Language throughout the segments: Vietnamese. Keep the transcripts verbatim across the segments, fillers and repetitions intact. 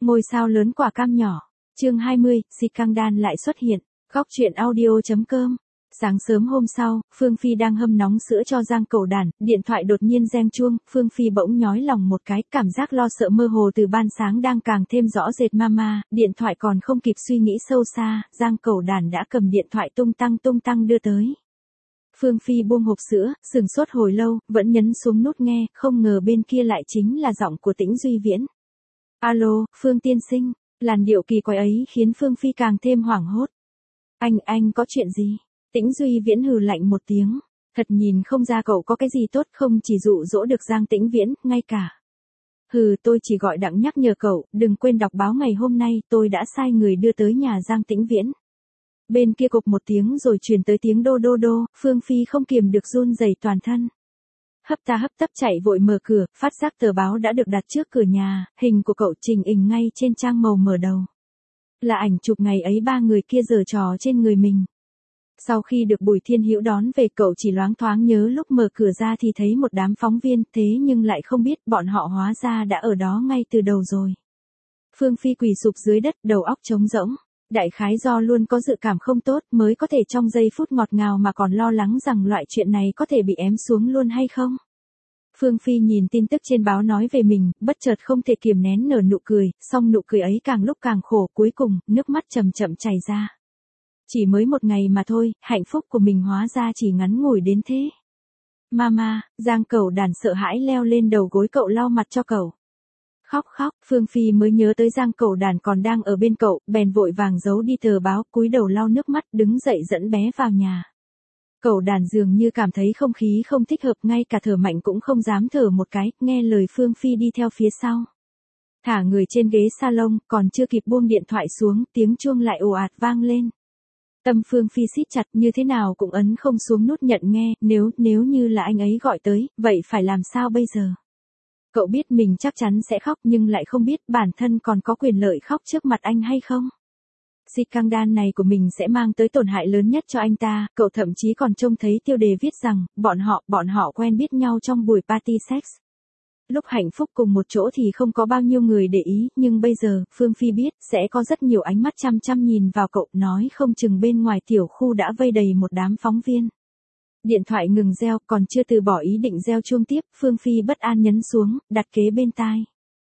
Ngôi sao lớn quả cam nhỏ. Chương hai mươi, Scandal lại xuất hiện. Góc truyện audio.com. Sáng sớm hôm sau, Phương Phi đang hâm nóng sữa cho Giang Cẩu Đản, điện thoại đột nhiên reng chuông, Phương Phi bỗng nhói lòng một cái, cảm giác lo sợ mơ hồ từ ban sáng đang càng thêm rõ rệt. Mama, điện thoại còn không kịp suy nghĩ sâu xa, Giang Cẩu Đản đã cầm điện thoại tung tăng tung tăng đưa tới. Phương Phi buông hộp sữa, sừng sốt hồi lâu, vẫn nhấn xuống nút nghe, không ngờ bên kia lại chính là giọng của Tĩnh Duy Viễn. Alo, Phương tiên sinh, làn điệu kỳ quái ấy khiến Phương Phi càng thêm hoảng hốt. Anh, anh có chuyện gì? Tĩnh Duy Viễn hừ lạnh một tiếng, thật nhìn không ra cậu có cái gì tốt, không chỉ dụ dỗ được Giang Tĩnh Viễn, ngay cả. Hừ, tôi chỉ gọi đặng nhắc nhở cậu, đừng quên đọc báo ngày hôm nay, tôi đã sai người đưa tới nhà Giang Tĩnh Viễn. Bên kia cục một tiếng rồi truyền tới tiếng đô đô đô, Phương Phi không kiềm được run rẩy toàn thân. Hấp ta hấp tấp chạy vội mở cửa, phát giác tờ báo đã được đặt trước cửa nhà, hình của cậu trình hình ngay trên trang màu mở đầu. Là ảnh chụp ngày ấy ba người kia giở trò trên người mình. Sau khi được Bùi Thiên Hữu đón về, cậu chỉ loáng thoáng nhớ lúc mở cửa ra thì thấy một đám phóng viên, thế nhưng lại không biết bọn họ hóa ra đã ở đó ngay từ đầu rồi. Phương Phi quỳ sụp dưới đất, đầu óc trống rỗng. Đại khái do luôn có dự cảm không tốt mới có thể trong giây phút ngọt ngào mà còn lo lắng rằng loại chuyện này có thể bị ém xuống luôn hay không. Phương Phi nhìn tin tức trên báo nói về mình, bất chợt không thể kiềm nén nở nụ cười, song nụ cười ấy càng lúc càng khổ, cuối cùng, nước mắt chậm chậm chảy ra. Chỉ mới một ngày mà thôi, hạnh phúc của mình hóa ra chỉ ngắn ngủi đến thế. Mama, Giang Cẩu Đản sợ hãi leo lên đầu gối cậu lau mặt cho cậu. Khóc khóc, Phương Phi mới nhớ tới Giang Cẩu Đản còn đang ở bên cậu, bèn vội vàng giấu đi tờ báo, cúi đầu lau nước mắt, đứng dậy dẫn bé vào nhà. Cẩu Đản dường như cảm thấy không khí không thích hợp, ngay cả thở mạnh cũng không dám thở một cái, nghe lời Phương Phi đi theo phía sau. Thả người trên ghế salon, còn chưa kịp buông điện thoại xuống, tiếng chuông lại ồ ạt vang lên. Tâm Phương Phi siết chặt, như thế nào cũng ấn không xuống nút nhận nghe, nếu, nếu như là anh ấy gọi tới, vậy phải làm sao bây giờ? Cậu biết mình chắc chắn sẽ khóc nhưng lại không biết bản thân còn có quyền lợi khóc trước mặt anh hay không. Scandal này của mình sẽ mang tới tổn hại lớn nhất cho anh ta, cậu thậm chí còn trông thấy tiêu đề viết rằng, bọn họ, bọn họ quen biết nhau trong buổi party sex. Lúc hạnh phúc cùng một chỗ thì không có bao nhiêu người để ý, nhưng bây giờ, Phương Phi biết, sẽ có rất nhiều ánh mắt chăm chăm nhìn vào cậu, nói không chừng bên ngoài tiểu khu đã vây đầy một đám phóng viên. Điện thoại ngừng reo, còn chưa từ bỏ ý định reo chuông tiếp, Phương Phi bất an nhấn xuống, đặt kế bên tai.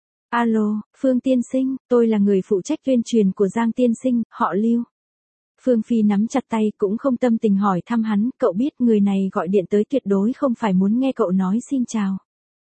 Alo, Phương tiên sinh, tôi là người phụ trách tuyên truyền của Giang tiên sinh, họ Lưu. Phương Phi nắm chặt tay, cũng không tâm tình hỏi thăm hắn, cậu biết người này gọi điện tới tuyệt đối không phải muốn nghe cậu nói xin chào.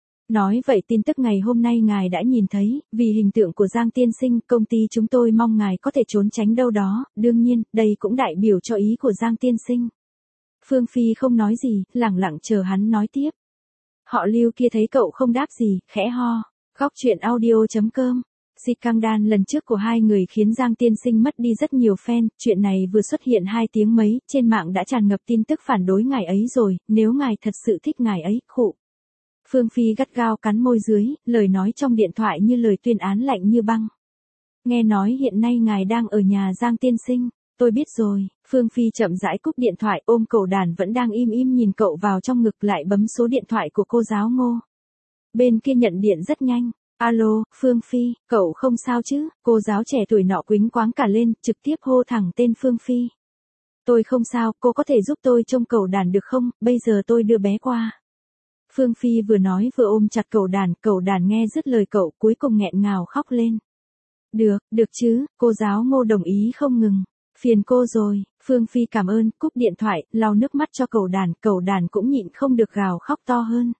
Nói vậy tin tức ngày hôm nay ngài đã nhìn thấy, vì hình tượng của Giang tiên sinh, công ty chúng tôi mong ngài có thể trốn tránh đâu đó, đương nhiên, đây cũng đại biểu cho ý của Giang tiên sinh. Phương Phi không nói gì, lẳng lặng chờ hắn nói tiếp. Họ Lưu kia thấy cậu không đáp gì, khẽ ho. Góc truyện audio.com. Scandal lần trước của hai người khiến Giang tiên sinh mất đi rất nhiều fan, chuyện này vừa xuất hiện hai tiếng mấy, trên mạng đã tràn ngập tin tức phản đối ngài ấy rồi, nếu ngài thật sự thích ngài ấy, khụ. Phương Phi gắt gao cắn môi dưới, lời nói trong điện thoại như lời tuyên án lạnh như băng. Nghe nói hiện nay ngài đang ở nhà Giang tiên sinh. Tôi biết rồi, Phương Phi chậm rãi cúp điện thoại, ôm Cẩu Đản vẫn đang im im nhìn cậu vào trong ngực, lại bấm số điện thoại của cô giáo Ngô. Bên kia nhận điện rất nhanh. Alo, Phương Phi, cậu không sao chứ? Cô giáo trẻ tuổi nọ quýnh quáng cả lên, trực tiếp hô thẳng tên Phương Phi. Tôi không sao, cô có thể giúp tôi trông Cẩu Đản được không? Bây giờ tôi đưa bé qua. Phương Phi vừa nói vừa ôm chặt Cẩu Đản, Cẩu Đản nghe dứt lời cậu, cuối cùng nghẹn ngào khóc lên. Được, được chứ, cô giáo Ngô đồng ý không ngừng. Phiền cô rồi, Phương Phi cảm ơn, cúp điện thoại, lau nước mắt cho Cẩu Đản, Cẩu Đản cũng nhịn không được gào khóc to hơn.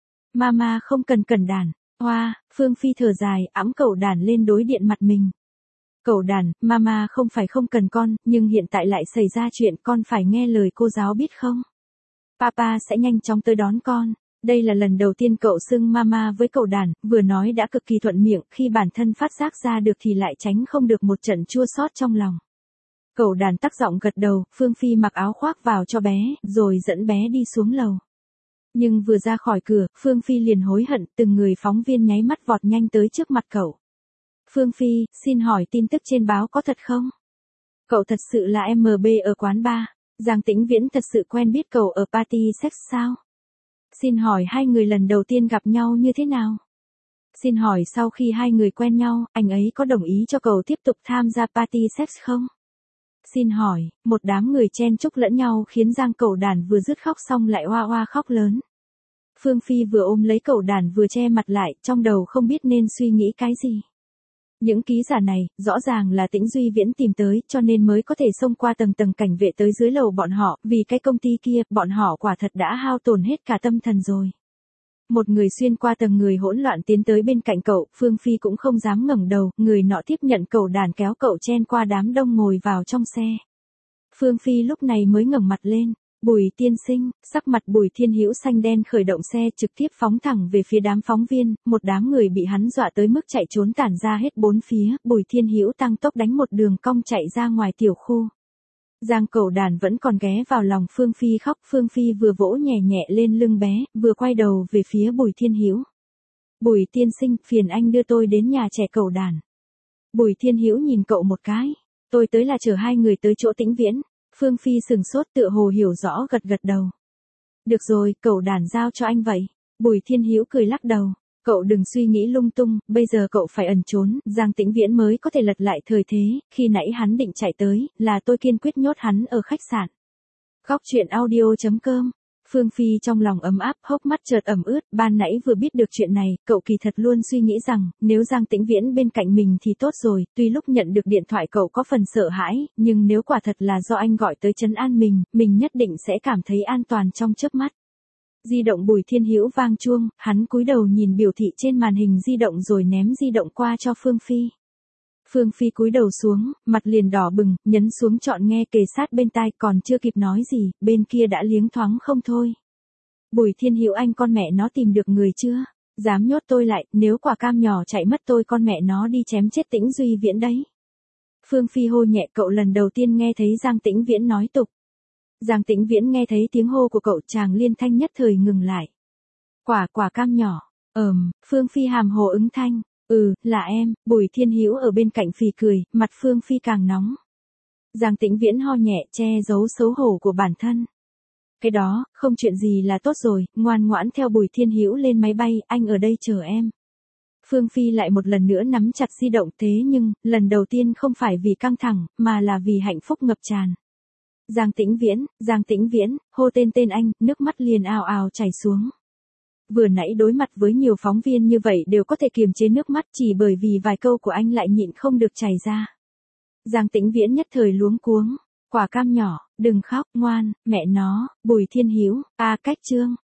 Mama không cần cần đản, hoa, Phương Phi thở dài, ẵm Cẩu Đản lên đối điện mặt mình. Cẩu Đản, Mama không phải không cần con, nhưng hiện tại lại xảy ra chuyện, con phải nghe lời cô giáo biết không? Papa sẽ nhanh chóng tới đón con. Đây là lần đầu tiên cậu xưng Mama với Cẩu Đản, vừa nói đã cực kỳ thuận miệng, khi bản thân phát giác ra được thì lại tránh không được một trận chua xót trong lòng. Cẩu Đản tắc giọng gật đầu, Phương Phi mặc áo khoác vào cho bé, rồi dẫn bé đi xuống lầu. Nhưng vừa ra khỏi cửa, Phương Phi liền hối hận, từng người phóng viên nháy mắt vọt nhanh tới trước mặt cậu. Phương Phi, xin hỏi tin tức trên báo có thật không? Cậu thật sự là em bê ở quán bar, Giang Tĩnh Viễn thật sự quen biết cậu ở party sex sao? Xin hỏi hai người lần đầu tiên gặp nhau như thế nào? Xin hỏi sau khi hai người quen nhau, anh ấy có đồng ý cho cậu tiếp tục tham gia party sex không? Xin hỏi, một đám người chen chúc lẫn nhau khiến Giang Cẩu Đản vừa dứt khóc xong lại oa oa khóc lớn. Phương Phi vừa ôm lấy Cẩu Đản vừa che mặt lại, trong đầu không biết nên suy nghĩ cái gì. Những ký giả này, rõ ràng là Tĩnh Duy Viễn tìm tới, cho nên mới có thể xông qua tầng tầng cảnh vệ tới dưới lầu bọn họ, vì cái công ty kia, bọn họ quả thật đã hao tổn hết cả tâm thần rồi. Một người xuyên qua tầng người hỗn loạn tiến tới bên cạnh cậu, Phương Phi cũng không dám ngẩng đầu, người nọ tiếp nhận Cẩu Đản kéo cậu chen qua đám đông ngồi vào trong xe. Phương Phi lúc này mới ngẩng mặt lên. Bùi tiên sinh, sắc mặt Bùi Thiên Hữu xanh đen khởi động xe trực tiếp phóng thẳng về phía đám phóng viên, một đám người bị hắn dọa tới mức chạy trốn tản ra hết bốn phía, Bùi Thiên Hữu tăng tốc đánh một đường cong chạy ra ngoài tiểu khu. Giang Cẩu Đản vẫn còn ghé vào lòng Phương Phi khóc, Phương Phi vừa vỗ nhẹ nhẹ lên lưng bé, vừa quay đầu về phía Bùi Thiên Hữu. Bùi tiên sinh, phiền anh đưa tôi đến nhà trẻ Cẩu Đản. Bùi Thiên Hữu nhìn cậu một cái, tôi tới là chở hai người tới chỗ Tĩnh Viễn. Phương Phi sừng sốt tựa hồ hiểu rõ gật gật đầu. Được rồi, Cẩu Đản giao cho anh vậy. Bùi Thiên Hữu cười lắc đầu. Cậu đừng suy nghĩ lung tung, bây giờ cậu phải ẩn trốn, Giang Tĩnh Viễn mới có thể lật lại thời thế, khi nãy hắn định chạy tới, là tôi kiên quyết nhốt hắn ở khách sạn. Góc truyện audio chấm com. Phương Phi trong lòng ấm áp, hốc mắt chợt ẩm ướt, ban nãy vừa biết được chuyện này, cậu kỳ thật luôn suy nghĩ rằng, nếu Giang Tĩnh Viễn bên cạnh mình thì tốt rồi, tuy lúc nhận được điện thoại cậu có phần sợ hãi, nhưng nếu quả thật là do anh gọi tới trấn an mình, mình nhất định sẽ cảm thấy an toàn trong chớp mắt. Di động Bùi Thiên Hữu vang chuông, hắn cúi đầu nhìn biểu thị trên màn hình di động rồi ném di động qua cho Phương Phi. Phương Phi cúi đầu xuống, mặt liền đỏ bừng, nhấn xuống chọn nghe kề sát bên tai, còn chưa kịp nói gì, bên kia đã liếng thoáng không thôi. Bùi Thiên Hữu anh con mẹ nó tìm được người chưa? Dám nhốt tôi lại, nếu quả cam nhỏ chạy mất tôi con mẹ nó đi chém chết Tĩnh Duy Viễn đấy. Phương Phi hô nhẹ, cậu lần đầu tiên nghe thấy Giang Tĩnh Viễn nói tục. Giang Tĩnh Viễn nghe thấy tiếng hô của cậu, chàng liên thanh nhất thời ngừng lại. Quả quả cam nhỏ, ờm, Phương Phi hàm hồ ứng thanh. Ừ, là em. Bùi Thiên Hữu ở bên cạnh phì cười, mặt Phương Phi càng nóng. Giang Tĩnh Viễn ho nhẹ che giấu xấu hổ của bản thân. Cái đó, không chuyện gì là tốt rồi, ngoan ngoãn theo Bùi Thiên Hữu lên máy bay, anh ở đây chờ em. Phương Phi lại một lần nữa nắm chặt di động, thế nhưng, lần đầu tiên không phải vì căng thẳng, mà là vì hạnh phúc ngập tràn. Giang Tĩnh Viễn, Giang Tĩnh Viễn, hô tên tên anh, nước mắt liền ào ào chảy xuống. Vừa nãy đối mặt với nhiều phóng viên như vậy đều có thể kiềm chế nước mắt, chỉ bởi vì vài câu của anh lại nhịn không được chảy ra. Giang Tĩnh Viễn nhất thời luống cuống. Quả cam nhỏ, đừng khóc, ngoan, mẹ nó, Bùi Thiên Hữu, a cách chương.